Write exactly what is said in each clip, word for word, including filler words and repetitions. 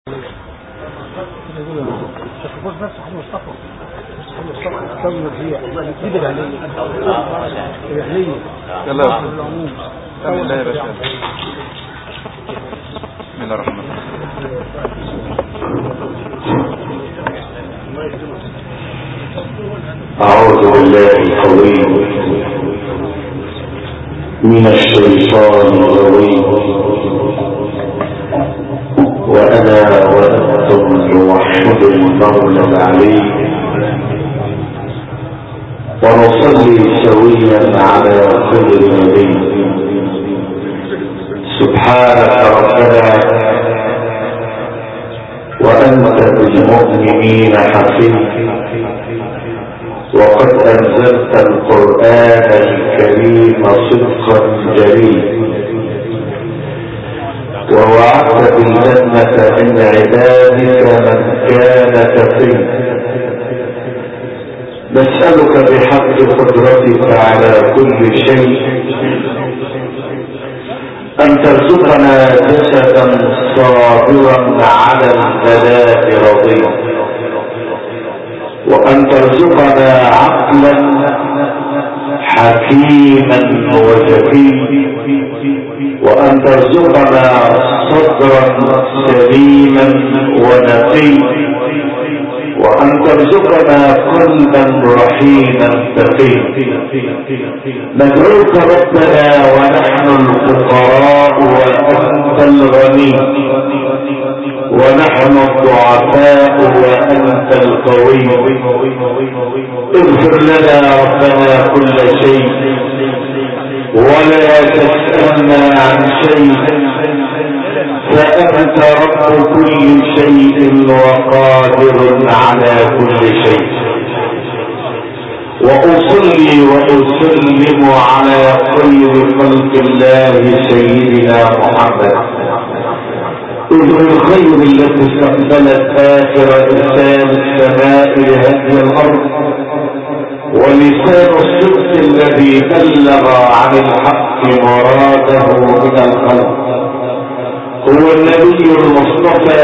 بص بس حلو مصطفى مصطفى هي دي العليه العليه يلا العموم بسم الله يا باشا. بسم الله الرحمن الرحيم. أعوذ بالله القوي من الشيطان الرجيم، وأنا وأنتم نوحد المولى العلي ونصلي سويا على خير نبي. سبحانك ربنا وأنت بالمؤمنين حفيظ، وقد أنزلت القرآن الكريم صدقا جليلا، ووعدت بالجنة من عبادك من كان تقيا. نسألك بحق قدرتك على كل شيء أن ترزقنا جسدا صابرا على البلاء رضيا، وأن ترزقنا عقلا حكيما وذكيا، وأن ترزقنا صدرا سليما ونقيا، وأن ترزقنا قلبا رحيما تقيا. ندعوك ربنا ونحن الفقراء وأنت الغني، ونحن الضعفاء وأنت القوي. اغفر لنا ربنا كل شيء ولا تسألنا عن شيء، فأنت رب كل شيء وقادر على كل شيء. وأصلي وأسلم على خير خلق الله سيدنا محمد، إذ الخير التي استقبلت آخر إرسال السماء لهدي الأرض، ولسان الصدق الذي بلغ عن الحق مراده من الخلق. هو النبي المصطفى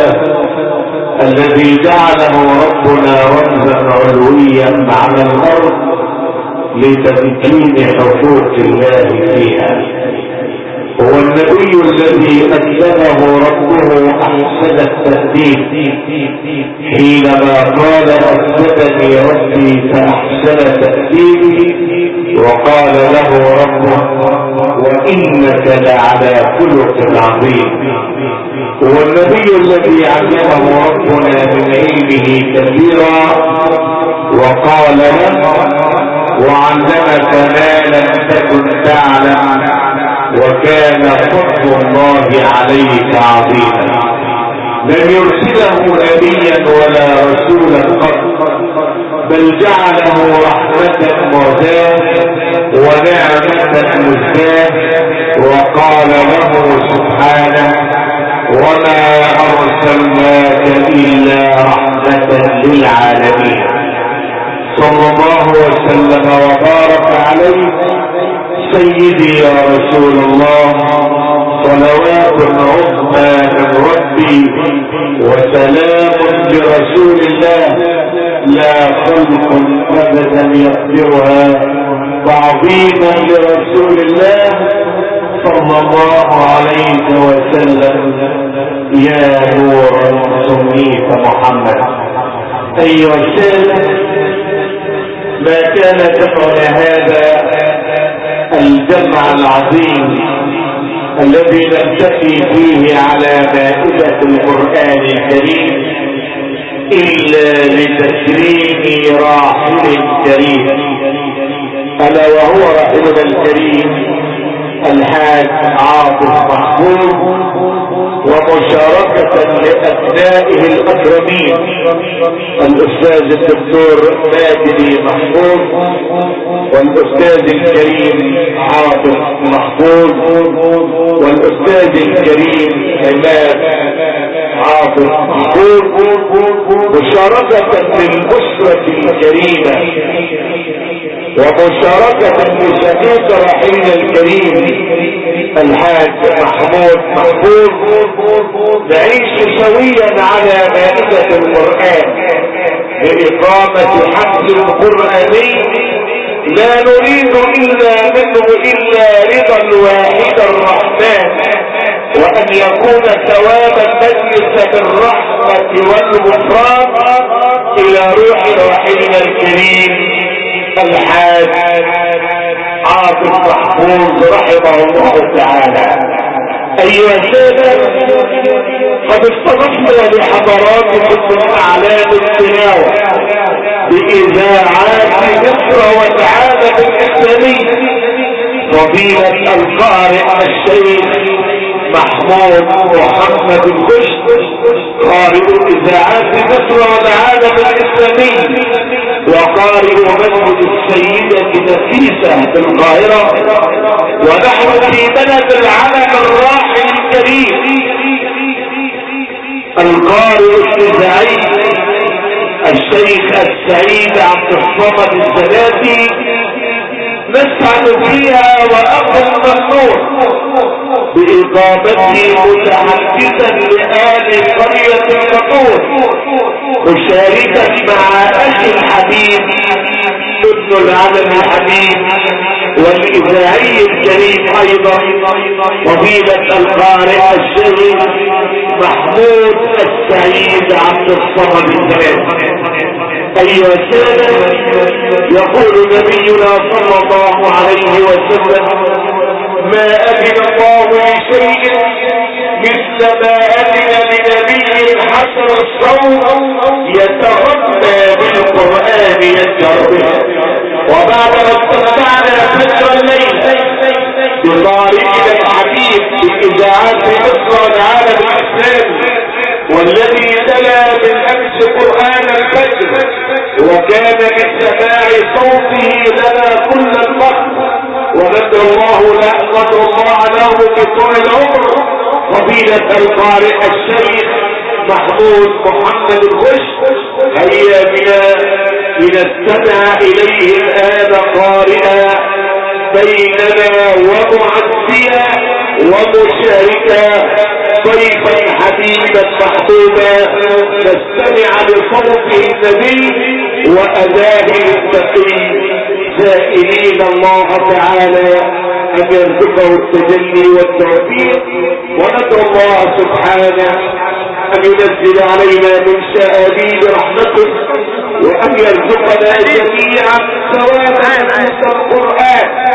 الذي جعله ربنا رمزا علويا على الأرض لتمكين حقوق الله فيها. هو النبي الذي أدبه ربه أحسن التأديب حينما قال أدبني ربي فأحسن تأديبي، وقال له ربه وإنك لعلى خلق عظيم. هو النبي الذي علمه ربنا من علمه كثيرا وقال له وعلمك ما لم تكن تعلم وكان فضل الله عليك عظيما. لم يرسله نبيا ولا رسولا قط، بل جعله رحمة مهداة ونعمة مزداة، وقال له سبحانه وما أرسلناك إلا رحمة للعالمين. صلى الله وسلم وبارك عليه سيدي يا رسول الله، صلوات عظمى من ربي وسلام لرسول الله لا خلق أبدا يقدرها، تعظيما لرسول الله صلى الله عليه وسلم. يا نورا سميت محمد. أيها السادة، ما كان تقل هذا الجمع العظيم الذي نلتقي فيه على مائدة القرآن الكريم إلا لتكريم راحل كريم، ألا وهو راحلنا الكريم الحاج عاطف محفوظ، ومشاركة لأبنائه الأكرمين الأستاذ الدكتور ماجدي محفوظ والأستاذ الكريم عاطف محفوظ والأستاذ الكريم عماد عاطف محفوظ، مشاركة للأسرة الكريمة ومشاركة لشهيد رحيل الكريم الحاج محمود محفوظ نعيش سويا على مائدة القرآن بإقامة حفل قرآني لا نريد إلا منه إلا رضا الواحد الرحمن، وأن يكون ثواب المجلس بالرحمة والغفران إلى روح رحيلنا الكريم الحاج عاطف محفوظ رحمه الله تعالى. أيها السادة، قد استضفنا لحضراتكم من أعلام التلاوة بإذاعات مصر والعالم الإسلامي فضيلة القارئ الشيخ محمود محمد الخشت قارئ إذاعات مصر والعالم الإسلامي وقارئ مسجد السيدة نفيسة بالقاهرة، ونحن في بلد العلم الراحل الكريم. القارئ الإذاعي الشيخ السعيد عبد الصمد الزناتي نسعد فيها وأقل ممنون بإقامته متحدثا لآل قرية المطور، مشاركا مع أخي الحبيب ابن العلم الحبيب والإذاعي الكريم أيضا فضيلة القارئ الشيخ محمود السعيد عبد الصمد الزناتي. أيها السادة، يقول نبينا صلى الله عليه وسلم: ما أذن الله لشيء مثل ما أذن لنبي حسن الصوت يتغنى بالقرآن يذكر به. وبعد ما استمتعنا فجر الليل بطارئنا الحبيب بإذاعات مصر والعالم الإسلامي والذي تلا بالأمس قرآن الفجر وكان لسماع صوته لنا كل الفخر، وندعو الله نحمد الله له بطول العمر فضيلة القارئ الشيخ محمود محمد الخشت. هيا بنا لنستمع إليه الآن قارئا بيننا ومعزيا ومشاركا ضيفا حبيبا محبوبا، نستمع لصوته النبي وأداه التقي، سائلين الله تعالى أن يرزقه التجلي والتوفيق، وندعو الله سبحانه أن ينزل علينا من شآبيب رحمته، وأن يرزقنا جميعا ثواب القرآن،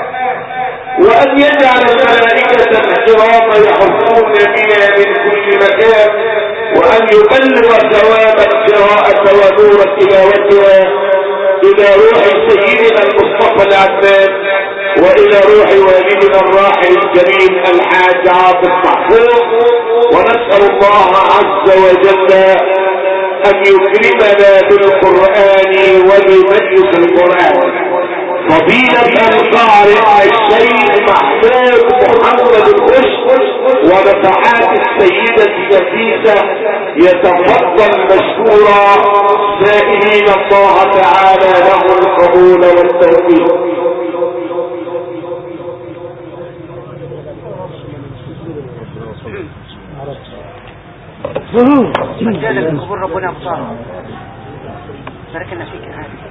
وأن يجعل الملائكة الكرام يحفون بنا من كل مكان، وأن يبلغ ثواب القراءة ونور تلاوتها إلى روح سيدنا المصطفى العباد وإلى روح والدنا الراحل الكريم الحاج عاطف محفوظ. ونسأل الله عز وجل أن يكرمنا بالقرآن وبمجلس القرآن. فضيلة القارئ الشيخ محمود محمد الخشت ونفحات السيدة نفيسة يتفضل مشكورا، سائلين الله تعالى له القبول والتوفيق. مجالا بقبول ربنا بصارة باركنا فيك يا عالم.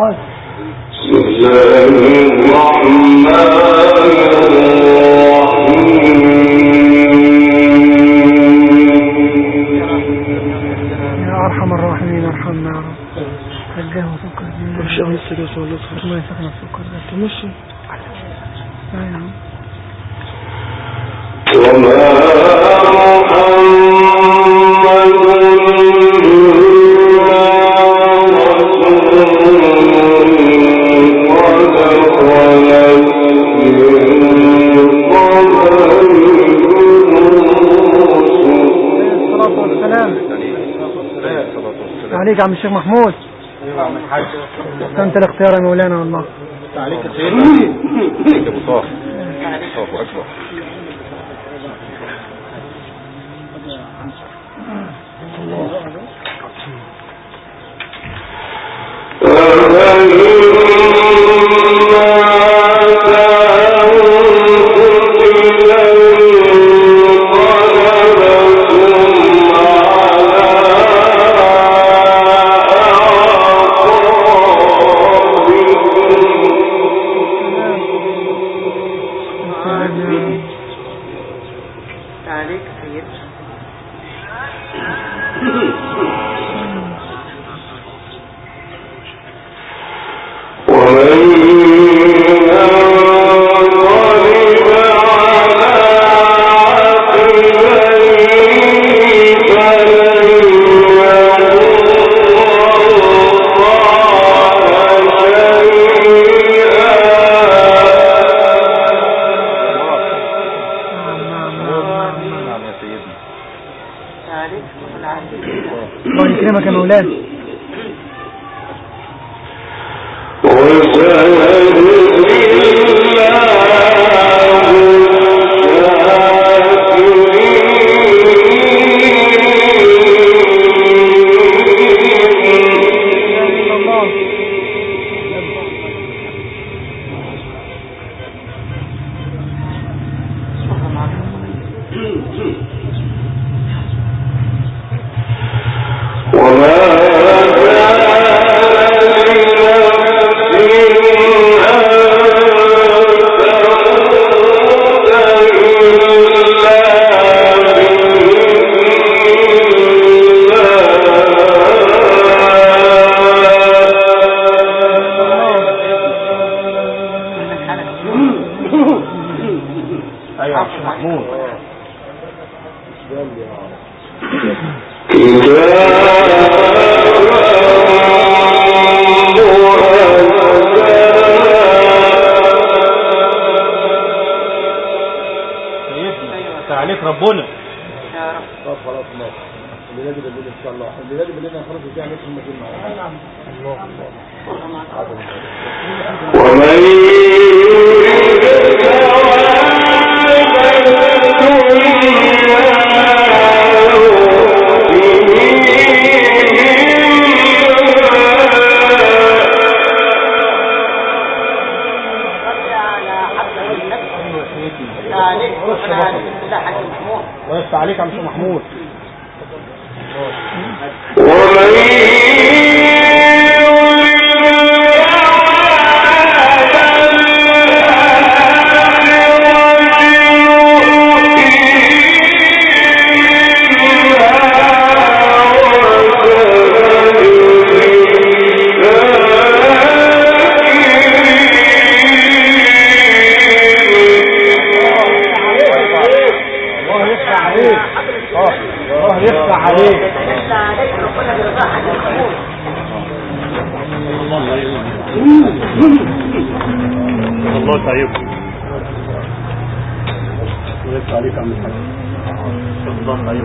أرحم الراحمين ارحمنا يا رب. رجاه سكر دي مش قوي السدوس ولا صفر ما يسكن السكر ده مش ايوه وما عليك يا عم الشيخ محمود. انت الاختيار يا مولانا والله. عليك يا سيدنا. عليك ابو طه. الله اكبر. الله يكرمك يا مولانا. عليك ربنا يا رب. طب خلاص ماشي. اللي نادي بالليل ان شاء الله. اللي نادي بالليل خلاص يجي عليك المدينه معانا. الله الله. ومن ويفتح عليك يا عم محمود. الله تعيبه ويفتح عليك عم الحاج. الله تعيبه.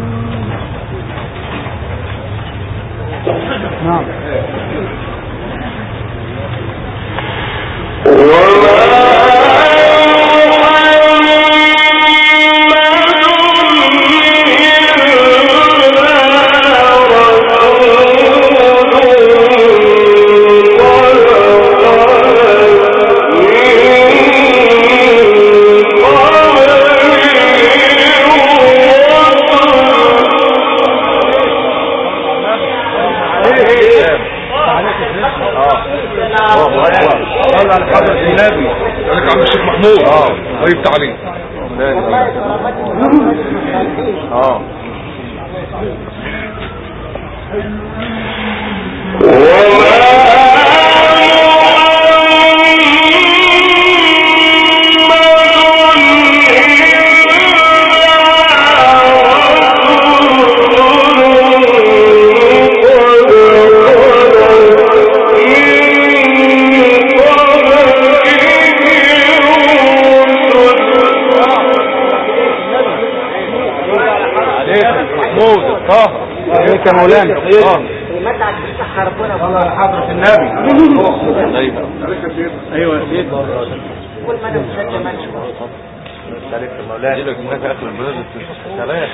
نعم. صلى على حضرة النبي. ذلك عم الشيخ محمود. اه طيب تعليم. اه عليك يا مولانا. اه المادة عشان تصحى ربنا صلى على حضرة النبي. ايوه يا سيدي. كل ما انا مسجل ما نشوف عليك يا مولانا. لك هناك اخر البلد السلام.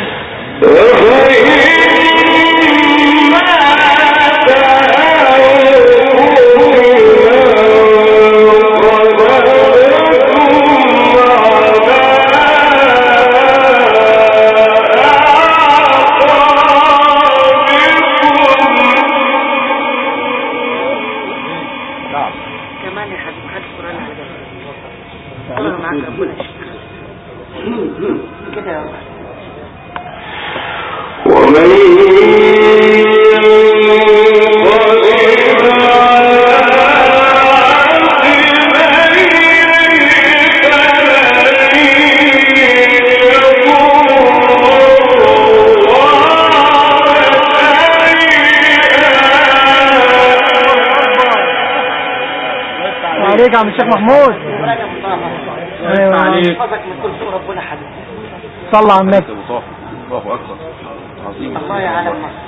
عليك يا عم الشيخ محمود. ايوه عليك. حفظك من كل سوء ربنا حبيبي. صلى على النبي. الله اكبر. عظيم. الله يعلم مصر.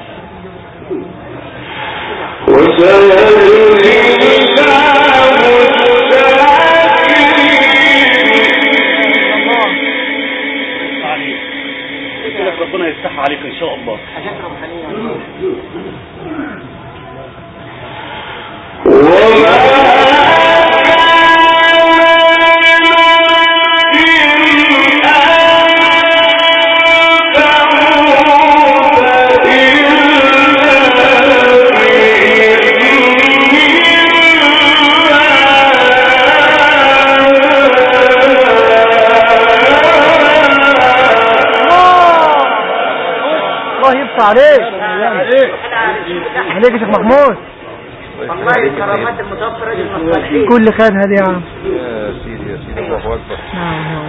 ربنا يفتح عليك ان شاء الله. حاجات روحانيه. عليك عليك يا شيخ محمود. والله الكرامات المتوفرة للمصالحين كل خير هذه يا عم. يا سيدي يا سيدي الله اكبر. نعم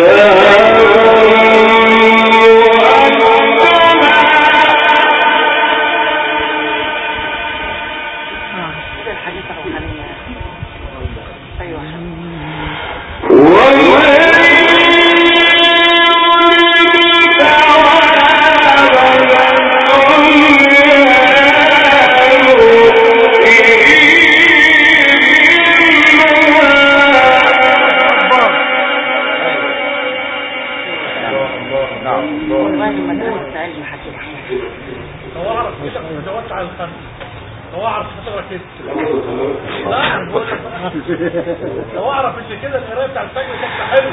الحديث الروحانية. ايوه لو اعرف ان كده القرايه بتاع الفجر شكلها حلو.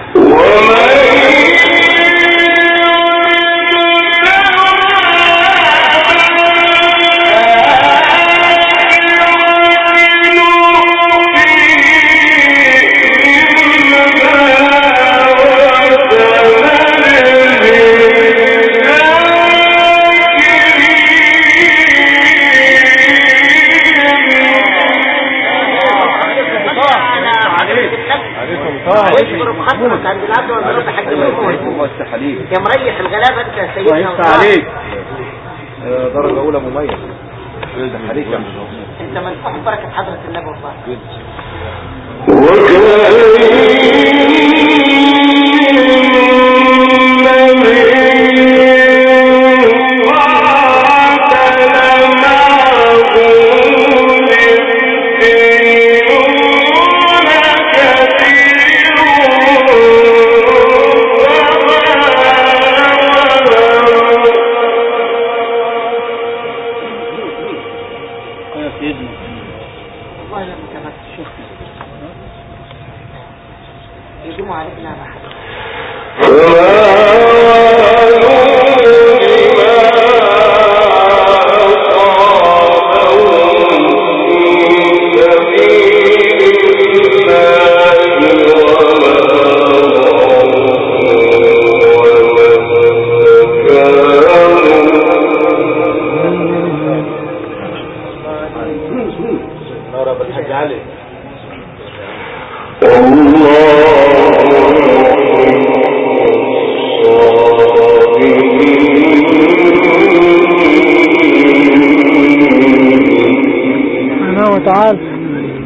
يا مريح الغلابة انت يا سيدنا. وانت عليك درجة اولى مميز. عليك يا انت منفوح بركة حضرة النبي والله. علي سبحانه وتعالى.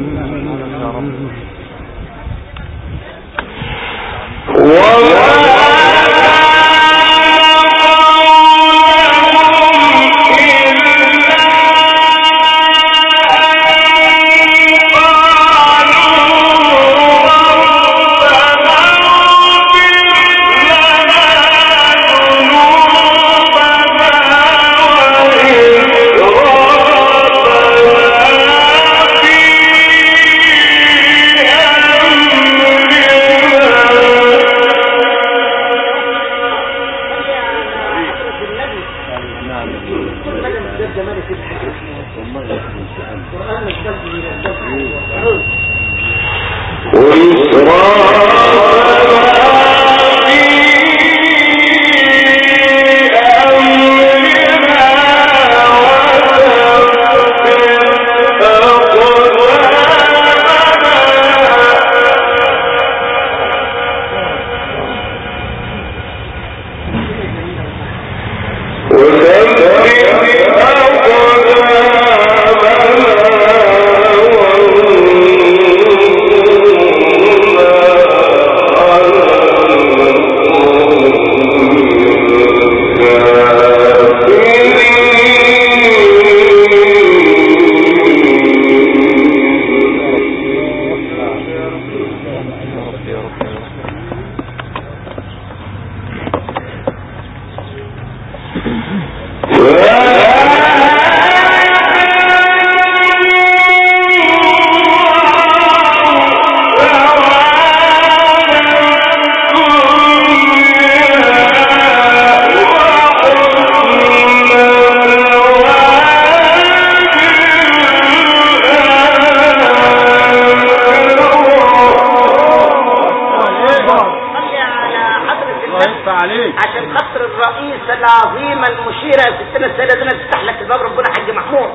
عشان خاطر الرئيس العظيمة المشيرة ستنا السيدة دينا تفتح لك الباب ربنا حاج محمود.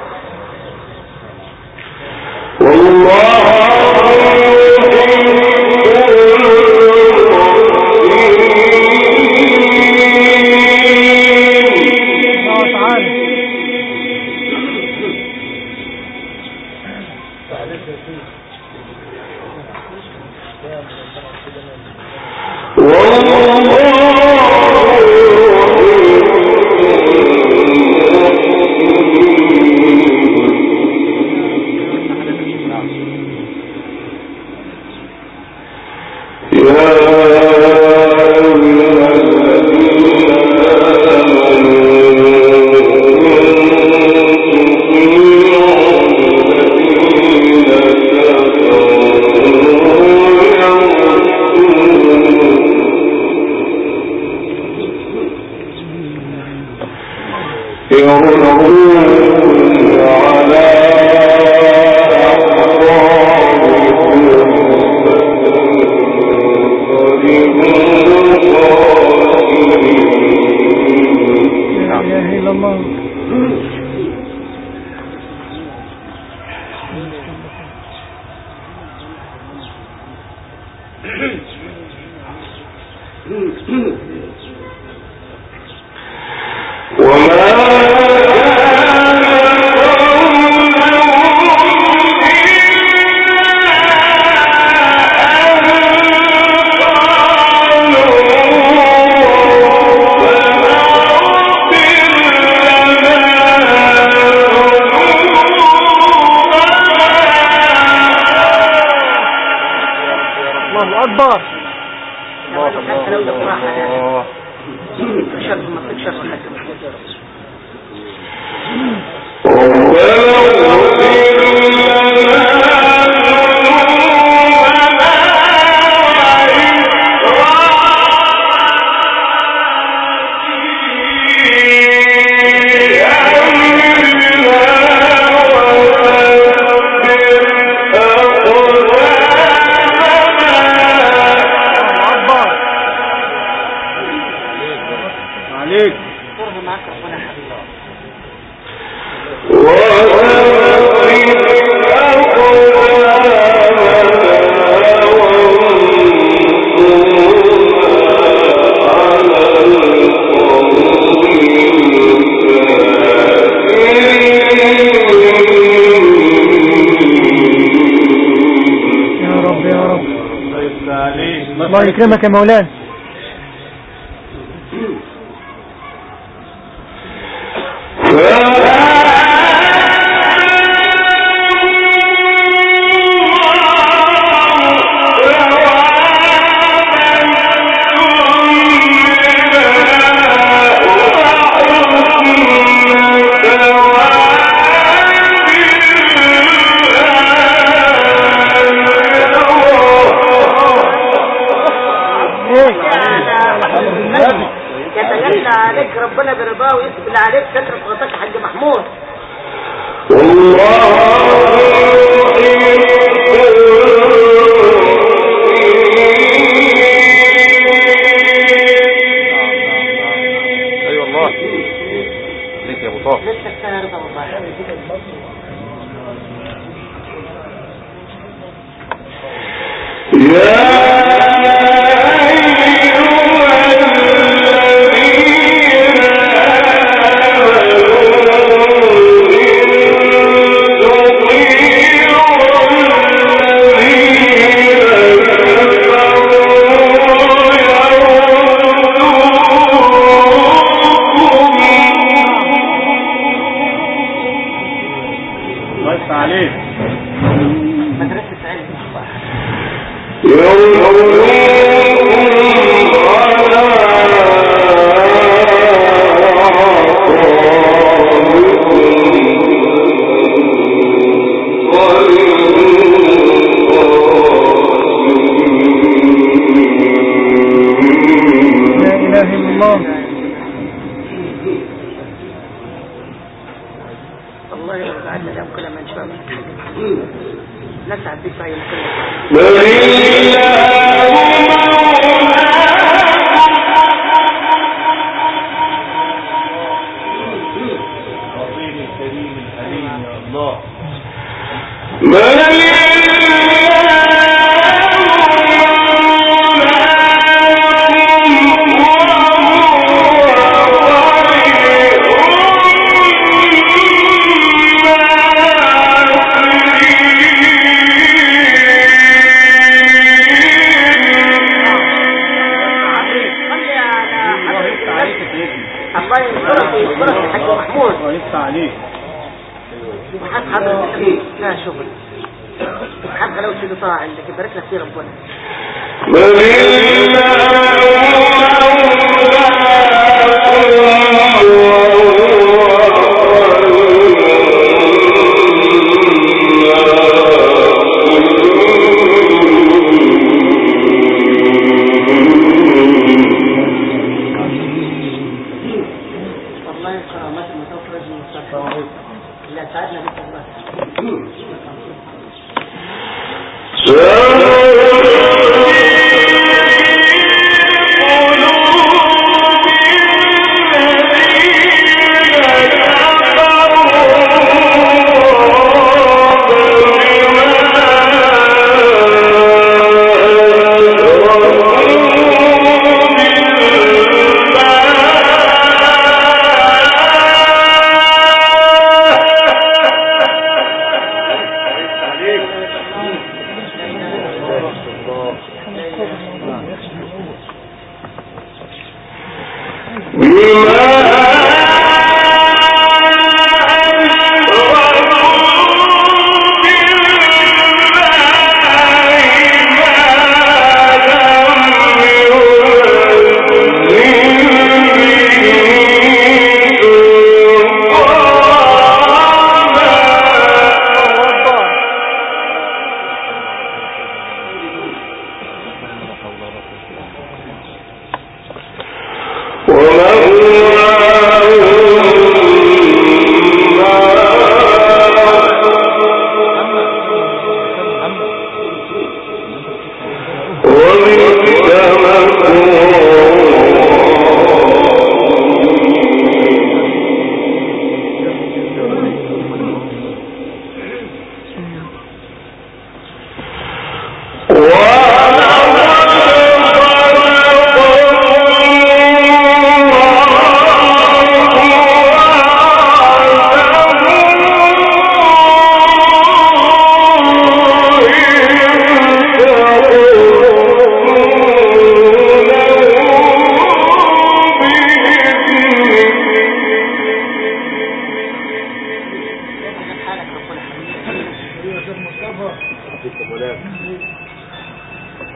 وَأَنْ الله يكرمك يا مولانا. يتجلى عليك ربنا برضاه ويسبل عليك ستر صوتك يا حاج محمود. اي والله ليك يا ابو طه. لسه كفايه رضا والله.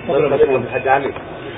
ضرب الحاج علي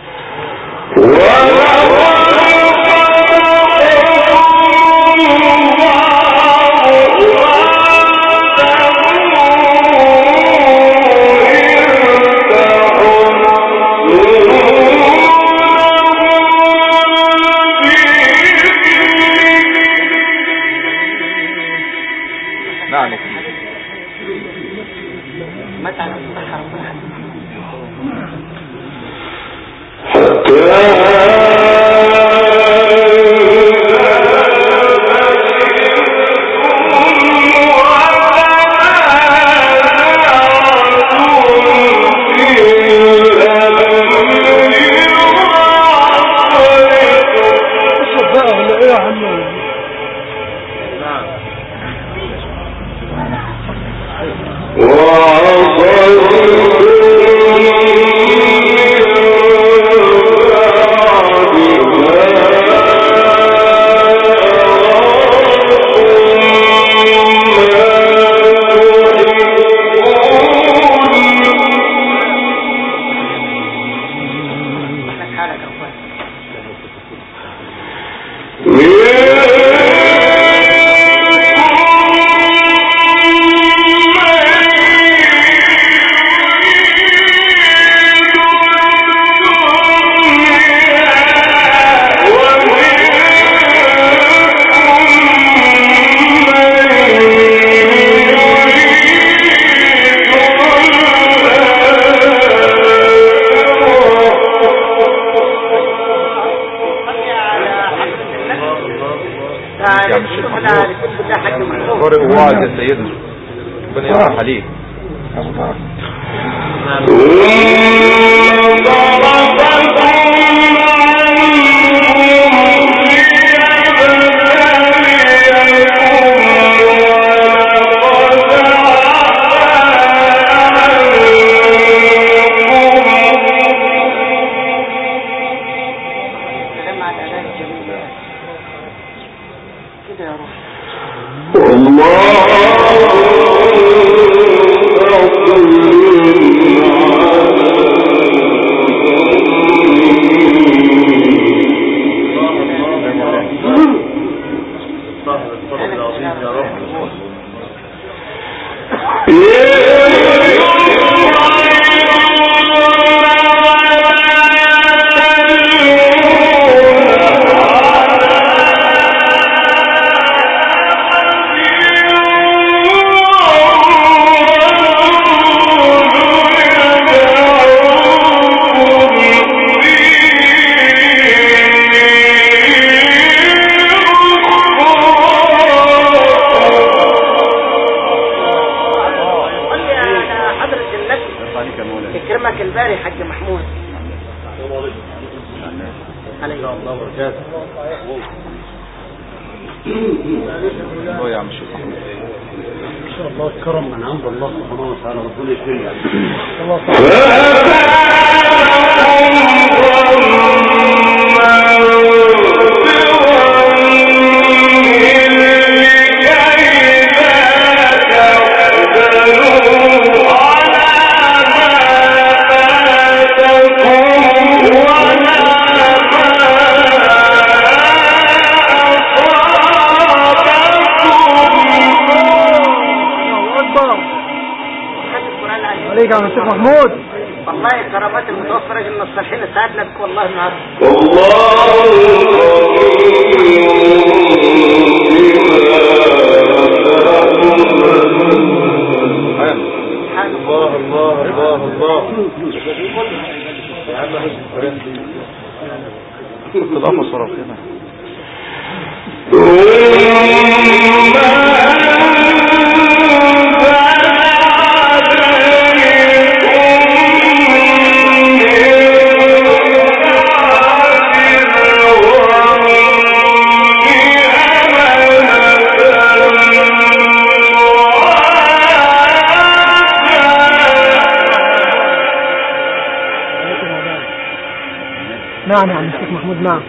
نعم يا عم الشيخ محمود. نعم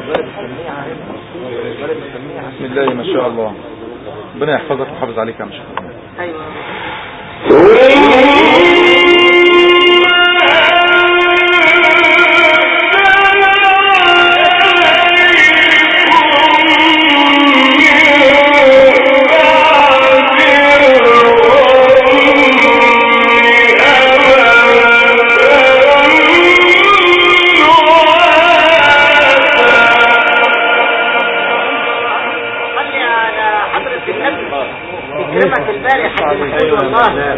بسم الله ما شاء الله. ربنا يحفظك ويحافظ عليك يا عم الشيخ. ايوه يكرمك الباري يا حاج محمود والله.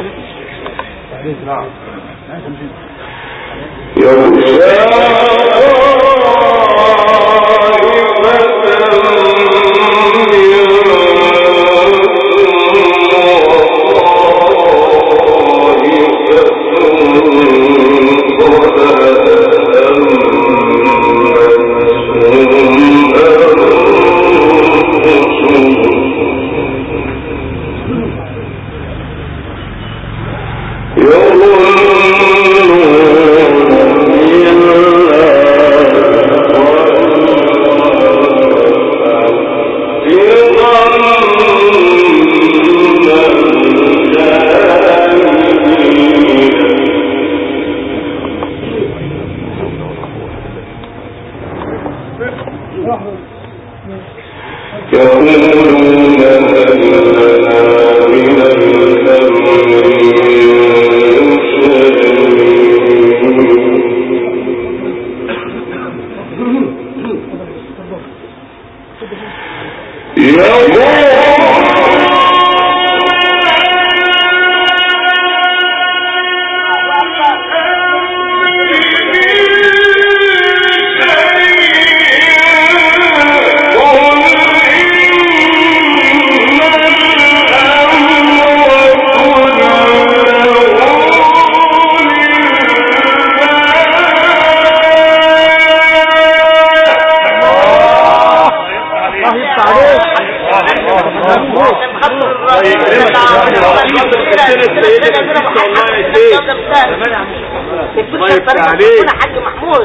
حاج محمود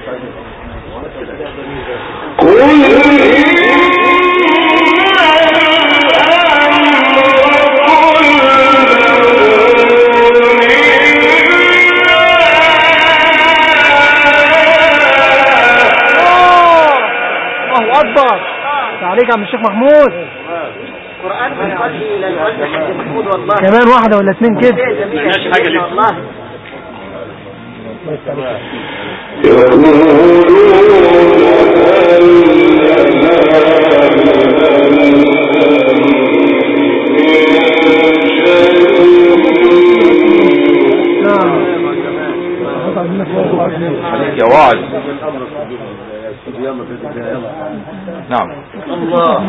الله اكبر عليك يا عم الشيخ محمود. القرآن بيصلي الى الوالد حاج محمود والله. كمان واحدة ولا اتنين كده مالناش حاجة ليه والله. يا وعد. نعم الله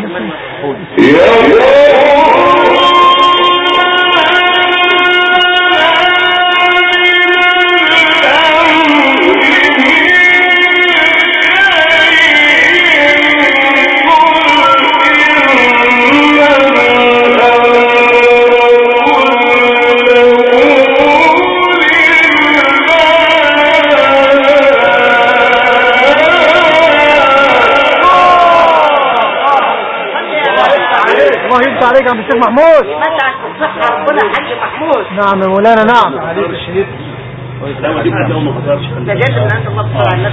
عليك يا عم الشيخ محمود. متعك بالصحة ربنا حاج محمود. نعم يا مولانا نعم. عليك الشهيد. تجلد من عند الله صلى الله عليه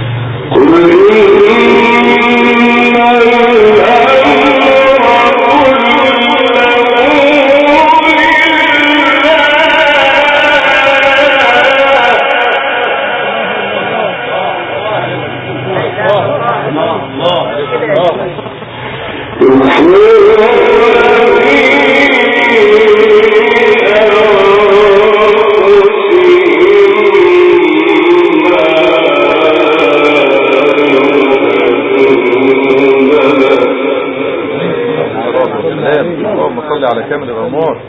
اللهم صل على كامل الأمور.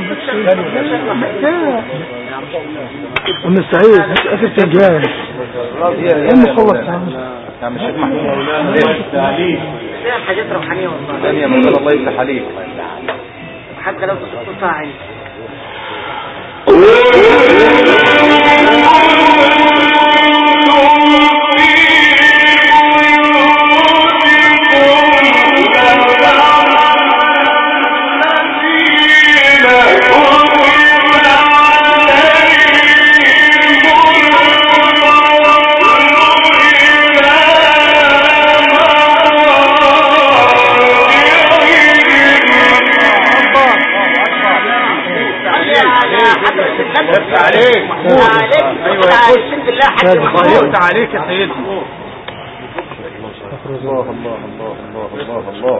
عم السعيد اسف تنجان ايه المخلص يا عم؟ يا عم الشيخ محمود تعليم فيها حاجات روحانيه والله. ثانية يا مولانا الله يفتح عليك. حتى لو كنت عين عليك عليك ايوه يا بالله حاج محمود عليك يا سيدي. الله الله الله الله الله الله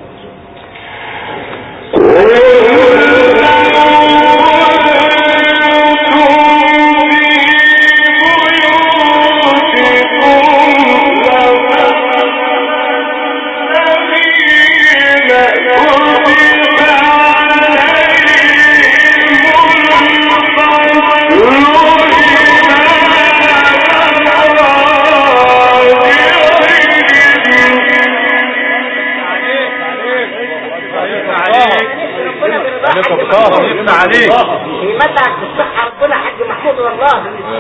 عليك يمتعك بالصحة ربنا حاج محمود والله.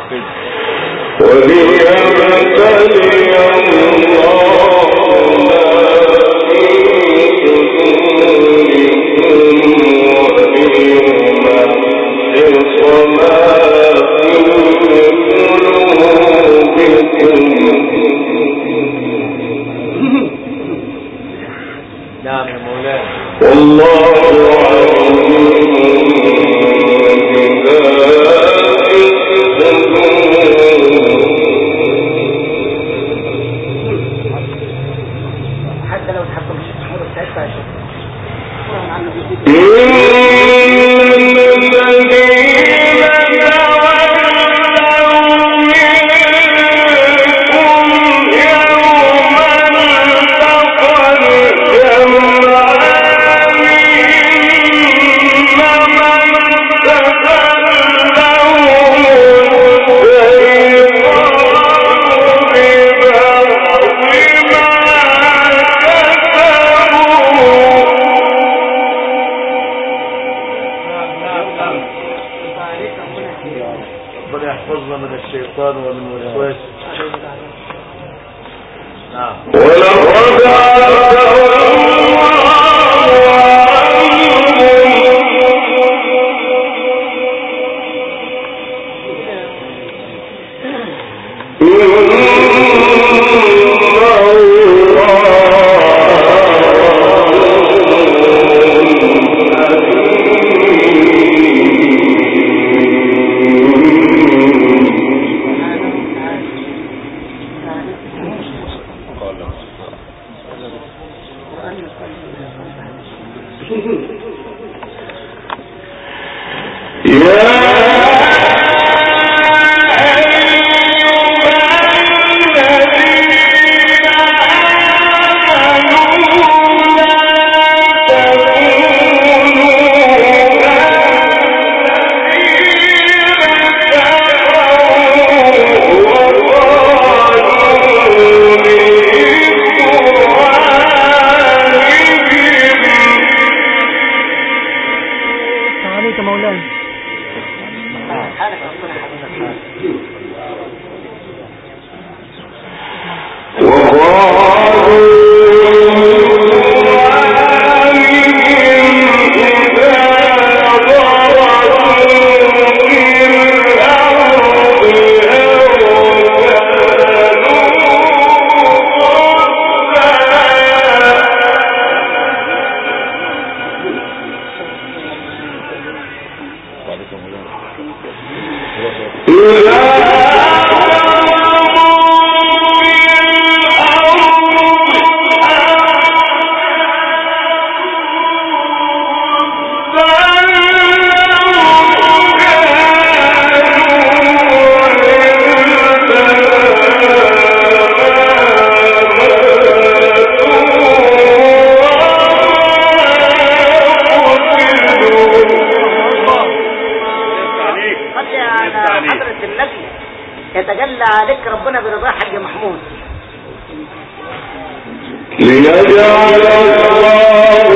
وليبتلي الله نعم يا مولانا. والله حتى لو تحكم الشيخ محمود ساعتها يا شيخ ربنا يحفظنا من الشيطان ومن الوسواس. نعم. ولقد محمود. ليجعل الله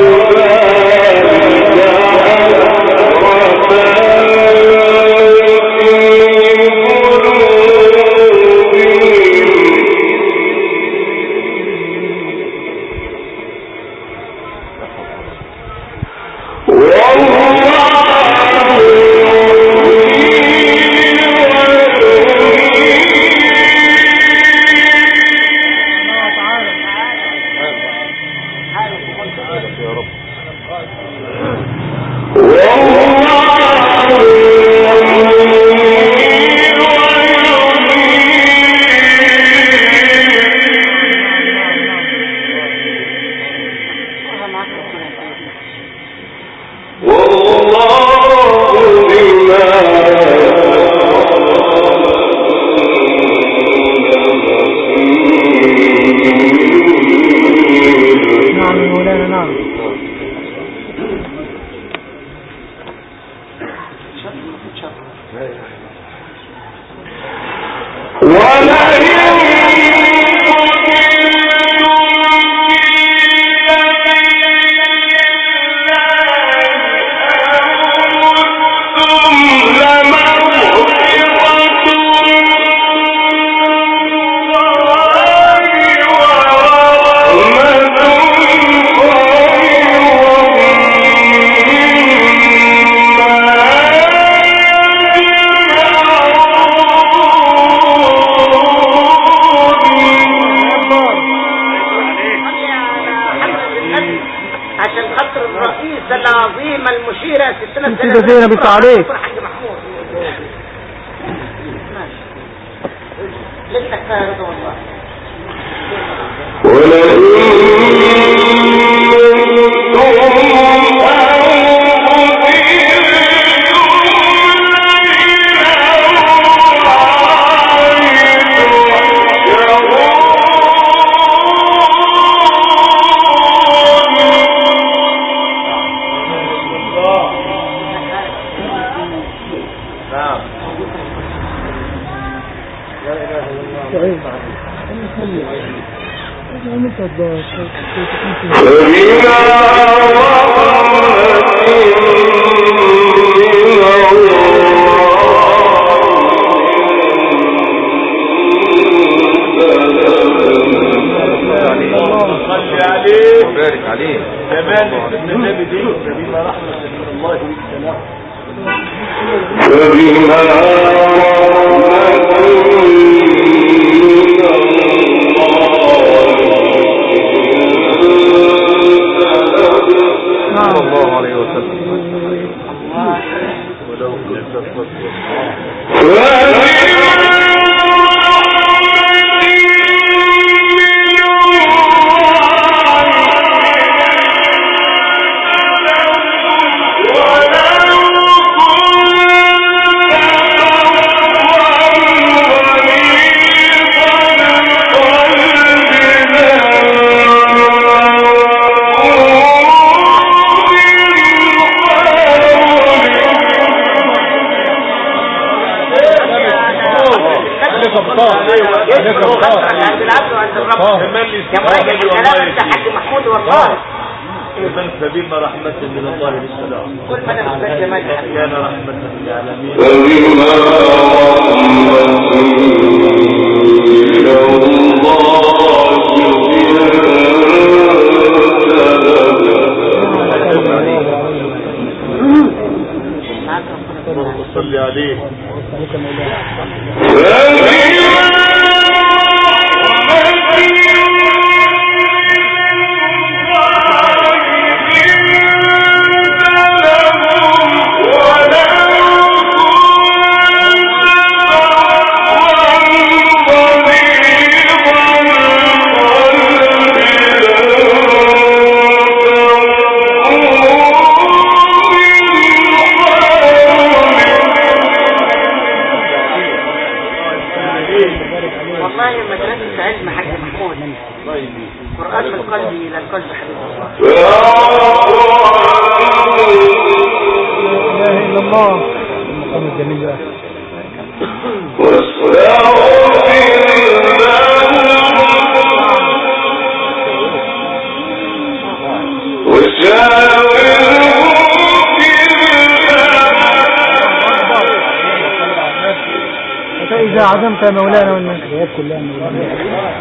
زينا بس عليك وبارك عليه زمان النبي دي بما رحمة من الله والسلام فبما صلى الله عليه وسلم ولو كنت فبما رحمة من الله للسلام كل ما نفسك جمال كان رحمة للعالمين فبما رحمة من الله صلي عليه واستغفر الله عزمت يا مولانا والناس كلها مولانا.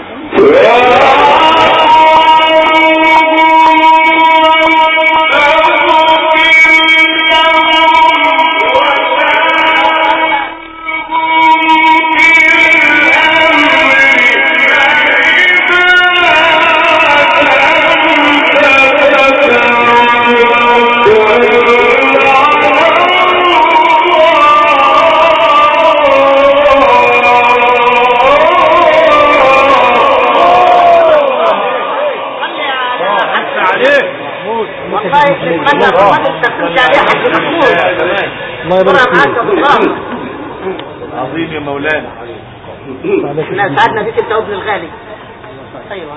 عظيم يا مولانا. احنا سعدنا بيك انت وابن الغالي. ايوه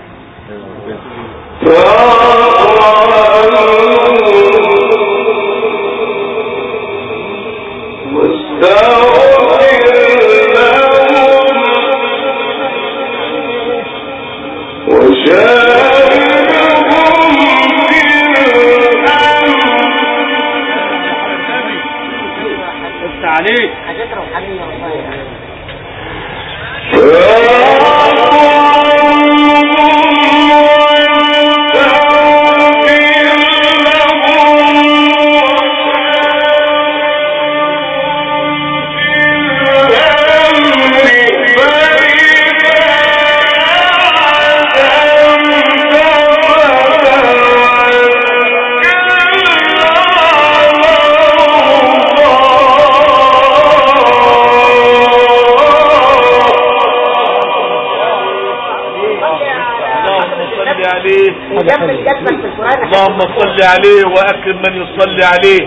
عليك حاجات روحانية والله. اللهم صل عليه واكرم من يصلي عليه.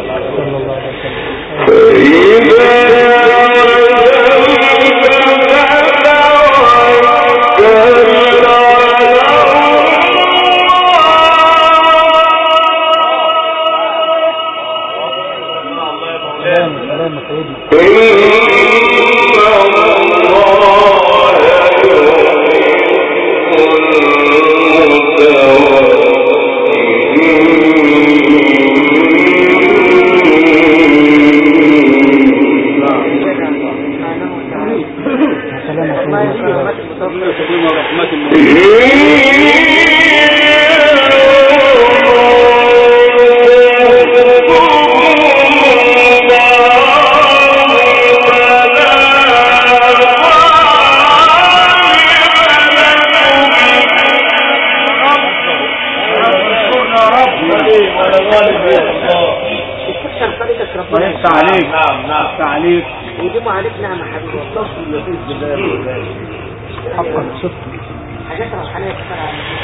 عليك. نعم نعم عليك. يجيبوا عليك نعمة حبيبي والله. حقا صدق. حاجات روحانية كتير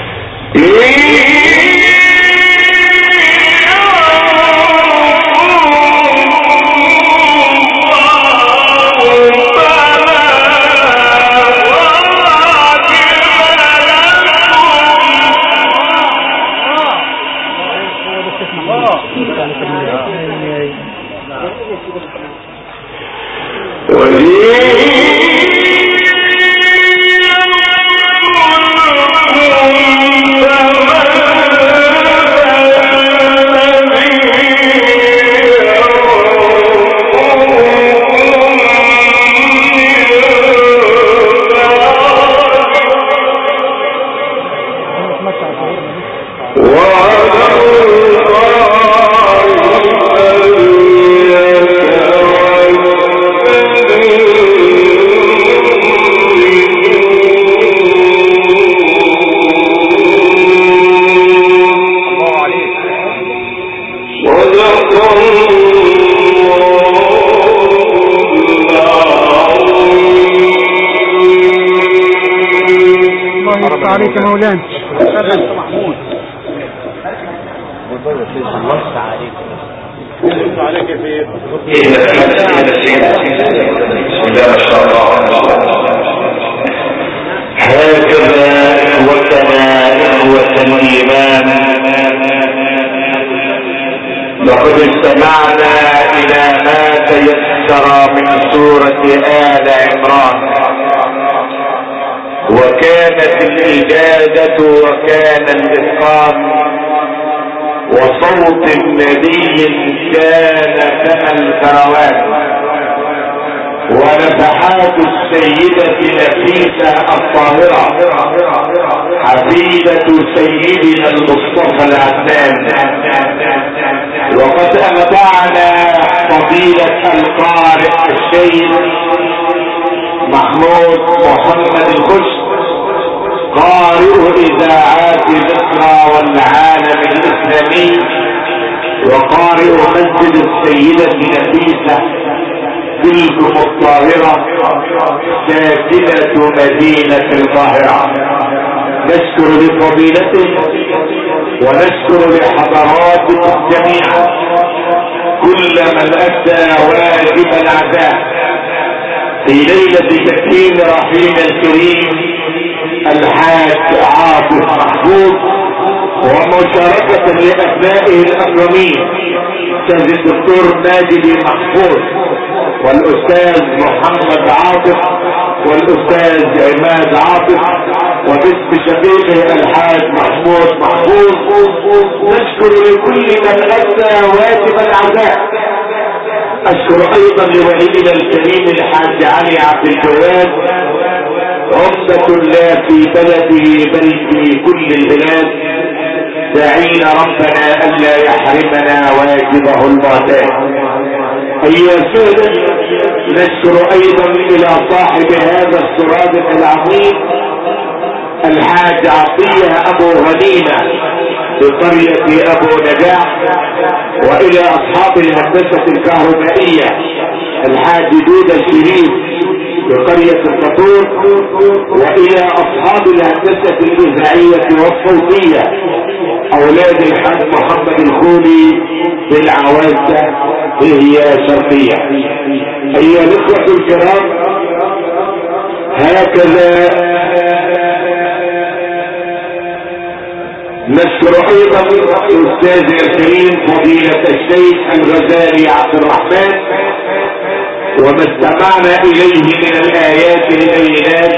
عليك يا مولانا. محمود الله عليك. عليك يا سيد. بسم الله ما شاء الله. هكذا اخوتنا اخوة الايمان لقد استمعنا الى ما تيسر من سورة آل عمران، وكانت الإجادة وكان الإتقان، وصوت النبي كان كما الكروان. ونفحات السيدة نفيسة الطاهرة حفيدة سيدنا المصطفى العدنان. وقد امتعنا فضيلة القارئ الشيخ محمود محمد الخش قارئ اذاعات مصر والعالم الاسلامي وقارئ مسجد السيدة نفيسة تلكم الطاهرة ساكنة مدينة القاهرة. نشكر لفضيلته ونشكر لحضراتكم جميعا كل من ادى واجب العزاء في ليلة تكريم رحيم الكريم الحاج عاطف محفوظ ومشاركة لابنائه الاكرمين استاذ الدكتور ماجد محفوظ والاستاذ محمد عاطف والاستاذ عماد عاطف وباسم شقيقه الحاج محمود محفوظ. نشكر لكل من ادى واجب العزاء. اشكر ايضا لولينا الكريم الحاج علي عبد الجواد عمدة لا في بلده بل في كل البلاد داعين ربنا الا يحرمنا واجبه المعتاد. ايها السادة نشكر ايضا الى صاحب هذا السرادق العظيم الحاج عطية ابو غنيمة بقرية ابو نجاح والى اصحاب الهندسة الكهربائية الحاج دودة الشريف بقرية الفطور والى اصحاب الهندسة الاذاعية والصوتية اولاد الحاج محمد الخولي بالعوازة هي شرقية. ايها الاخوة الكرام هكذا نشكر ايضا استاذ الكريم فضيلة الشيخ الغزالي عبد الرحمن وما استمعنا اليه من الايات البينات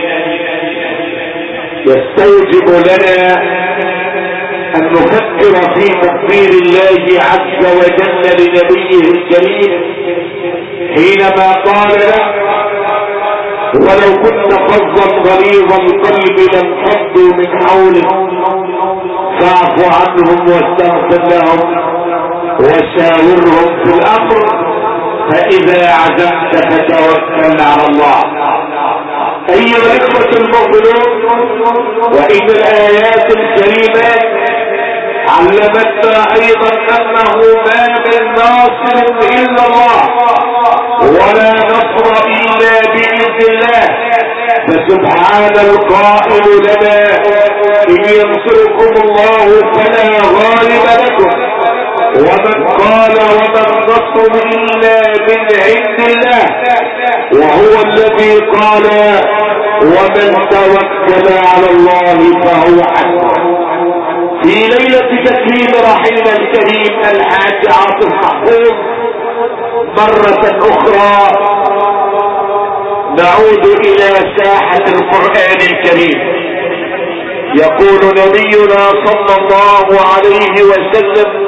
يستوجب لنا ان نفكر في تقدير الله عز وجل لنبيه الكريم حينما قال له ولو كنت فظا غليظ القلب لانفضوا من حولك فاعف عنهم واستغفر لهم وشاورهم في الامر فاذا عزمت فتوكل على الله. ايها الاخوة المؤمنون وان الايات الكريمات علمتنا ايضا انه ما من ناصر الا الله ولا نصر الا باذن الله. فسبحان القائل لنا ان ينصركم الله فلا غالب لكم ومن قال وما النصر الا من عند الله وهو الذي قال ومن توكل على الله فهو حسبه. في ليلة تكريم رحيم الكريم الحاج عاطف محفوظ مرة اخرى نعود الى ساحة القرآن الكريم. يقول نبينا صلى الله عليه وسلم